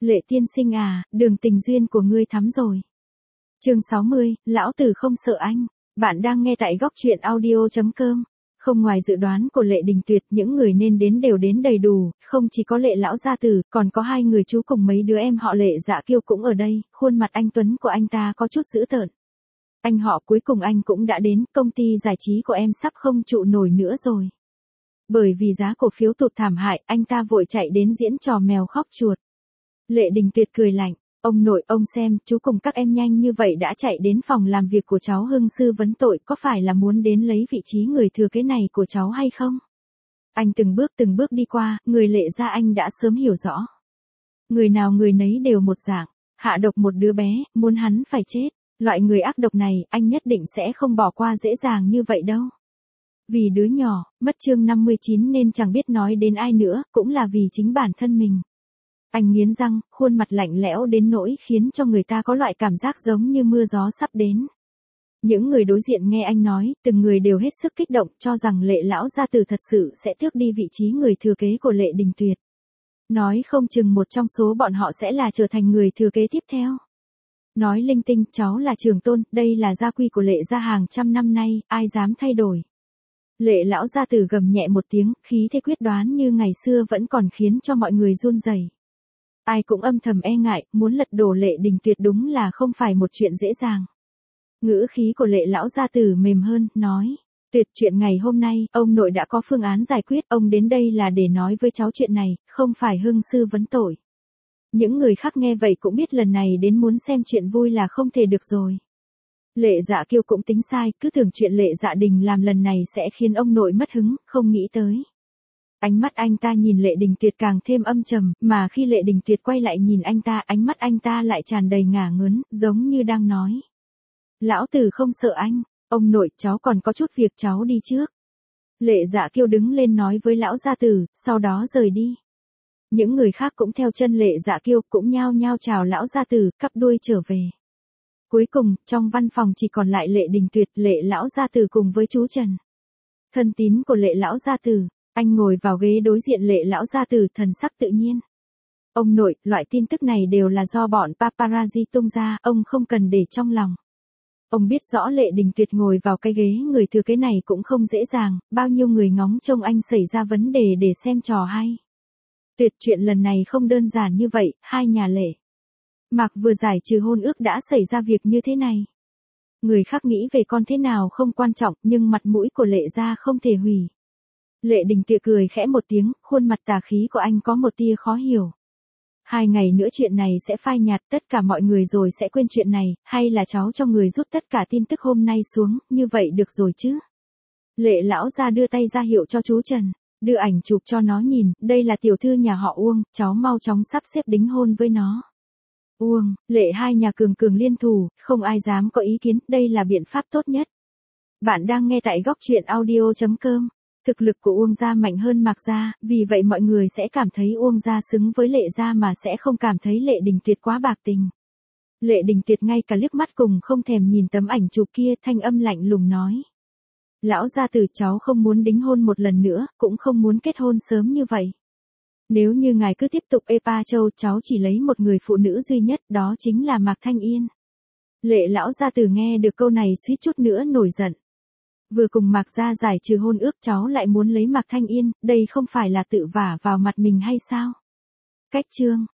Lệ tiên sinh à, đường tình duyên của ngươi thắm rồi. Chương 60, lão tử không sợ anh. Bạn đang nghe tại góc truyện audio.com. Không ngoài dự đoán của Lệ Đình Tuyệt, những người nên đến đều đến đầy đủ, không chỉ có Lệ lão gia tử, còn có hai người chú cùng mấy đứa em họ Lệ Dạ Kiêu cũng ở đây, khuôn mặt anh tuấn của anh ta có chút dữ tợn. Anh họ cuối cùng anh cũng đã đến, công ty giải trí của em sắp không trụ nổi nữa rồi. Bởi vì giá cổ phiếu tụt thảm hại, anh ta vội chạy đến diễn trò mèo khóc chuột. Lệ Đình Tuyệt cười lạnh, ông nội, ông xem, chú cùng các em nhanh như vậy đã chạy đến phòng làm việc của cháu Hưng sư vấn tội, có phải là muốn đến lấy vị trí người thừa kế này của cháu hay không? Anh từng bước đi qua, người Lệ gia anh đã sớm hiểu rõ. Người nào người nấy đều một dạng, hạ độc một đứa bé, muốn hắn phải chết. Loại người ác độc này, anh nhất định sẽ không bỏ qua dễ dàng như vậy đâu. Vì đứa nhỏ, mất chương 59 nên chẳng biết nói đến ai nữa, cũng là vì chính bản thân mình. Anh nghiến răng, khuôn mặt lạnh lẽo đến nỗi khiến cho người ta có loại cảm giác giống như mưa gió sắp đến. Những người đối diện nghe anh nói, từng người đều hết sức kích động, cho rằng Lệ lão gia tử thật sự sẽ tước đi vị trí người thừa kế của Lệ Đình Tuyệt. Nói không chừng một trong số bọn họ sẽ là trở thành người thừa kế tiếp theo. Nói linh tinh, cháu là trưởng tôn, đây là gia quy của Lệ gia hàng trăm năm nay, ai dám thay đổi. Lệ lão gia tử gầm nhẹ một tiếng, khí thế quyết đoán như ngày xưa vẫn còn khiến cho mọi người run rẩy. Ai cũng âm thầm e ngại, muốn lật đổ Lệ Đình Tuyệt đúng là không phải một chuyện dễ dàng. Ngữ khí của Lệ lão gia tử mềm hơn, nói, Tuyệt, chuyện ngày hôm nay, ông nội đã có phương án giải quyết, ông đến đây là để nói với cháu chuyện này, không phải hưng sư vấn tội. Những người khác nghe vậy cũng biết lần này đến muốn xem chuyện vui là không thể được rồi. Lệ Dạ Kiêu cũng tính sai, cứ tưởng chuyện Lệ Dạ Đình làm lần này sẽ khiến ông nội mất hứng, không nghĩ tới. Ánh mắt anh ta nhìn Lệ Đình Tuyệt càng thêm âm trầm, mà khi Lệ Đình Tuyệt quay lại nhìn anh ta, ánh mắt anh ta lại tràn đầy ngả ngớn, giống như đang nói. Lão tử không sợ anh, ông nội, cháu còn có chút việc, cháu đi trước. Lệ Dạ Kiêu đứng lên nói với lão gia tử, sau đó rời đi. Những người khác cũng theo chân Lệ Dạ Kiêu, cũng nhao nhao chào lão gia tử, cắp đuôi trở về. Cuối cùng, trong văn phòng chỉ còn lại Lệ Đình Tuyệt, Lệ lão gia tử cùng với chú Trần. Thân tín của Lệ lão gia tử, anh ngồi vào ghế đối diện Lệ lão gia tử, thần sắc tự nhiên. Ông nội, loại tin tức này đều là do bọn paparazzi tung ra, ông không cần để trong lòng. Ông biết rõ Lệ Đình Tuyệt ngồi vào cái ghế người thừa kế này cũng không dễ dàng, bao nhiêu người ngóng trông anh xảy ra vấn đề để xem trò hay. Tuyệt, chuyện lần này không đơn giản như vậy, hai nhà Lệ Mạc vừa giải trừ hôn ước đã xảy ra việc như thế này. Người khác nghĩ về con thế nào không quan trọng, nhưng mặt mũi của Lệ gia không thể hủy. Lệ Đình Tuyệt cười khẽ một tiếng, khuôn mặt tà khí của anh có một tia khó hiểu. 2 ngày nữa chuyện này sẽ phai nhạt, tất cả mọi người rồi sẽ quên chuyện này, hay là cháu cho người rút tất cả tin tức hôm nay xuống, như vậy được rồi chứ? Lệ lão gia đưa tay ra hiệu cho chú Trần, đưa ảnh chụp cho nó nhìn, đây là tiểu thư nhà họ Uông, cháu mau chóng sắp xếp đính hôn với nó. Uông, Lệ hai nhà cường cường liên thủ, không ai dám có ý kiến, đây là biện pháp tốt nhất. Bạn đang nghe tại góc truyện audio.com. Thực lực của Uông gia mạnh hơn Mạc gia, vì vậy mọi người sẽ cảm thấy Uông gia xứng với Lệ gia mà sẽ không cảm thấy Lệ Đình Tuyệt quá bạc tình. Lệ Đình Tuyệt ngay cả liếc mắt cùng không thèm nhìn tấm ảnh chụp kia, thanh âm lạnh lùng nói. Lão gia tử, cháu không muốn đính hôn một lần nữa, cũng không muốn kết hôn sớm như vậy. Nếu như ngài cứ tiếp tục Epa Châu, cháu chỉ lấy một người phụ nữ duy nhất, đó chính là Mạc Thanh Yên. Lệ lão gia tử nghe được câu này suýt chút nữa nổi giận. Vừa cùng Mạc gia giải trừ hôn ước, cháu lại muốn lấy Mạc Thanh Yên, đây không phải là tự vả vào mặt mình hay sao? Cách chương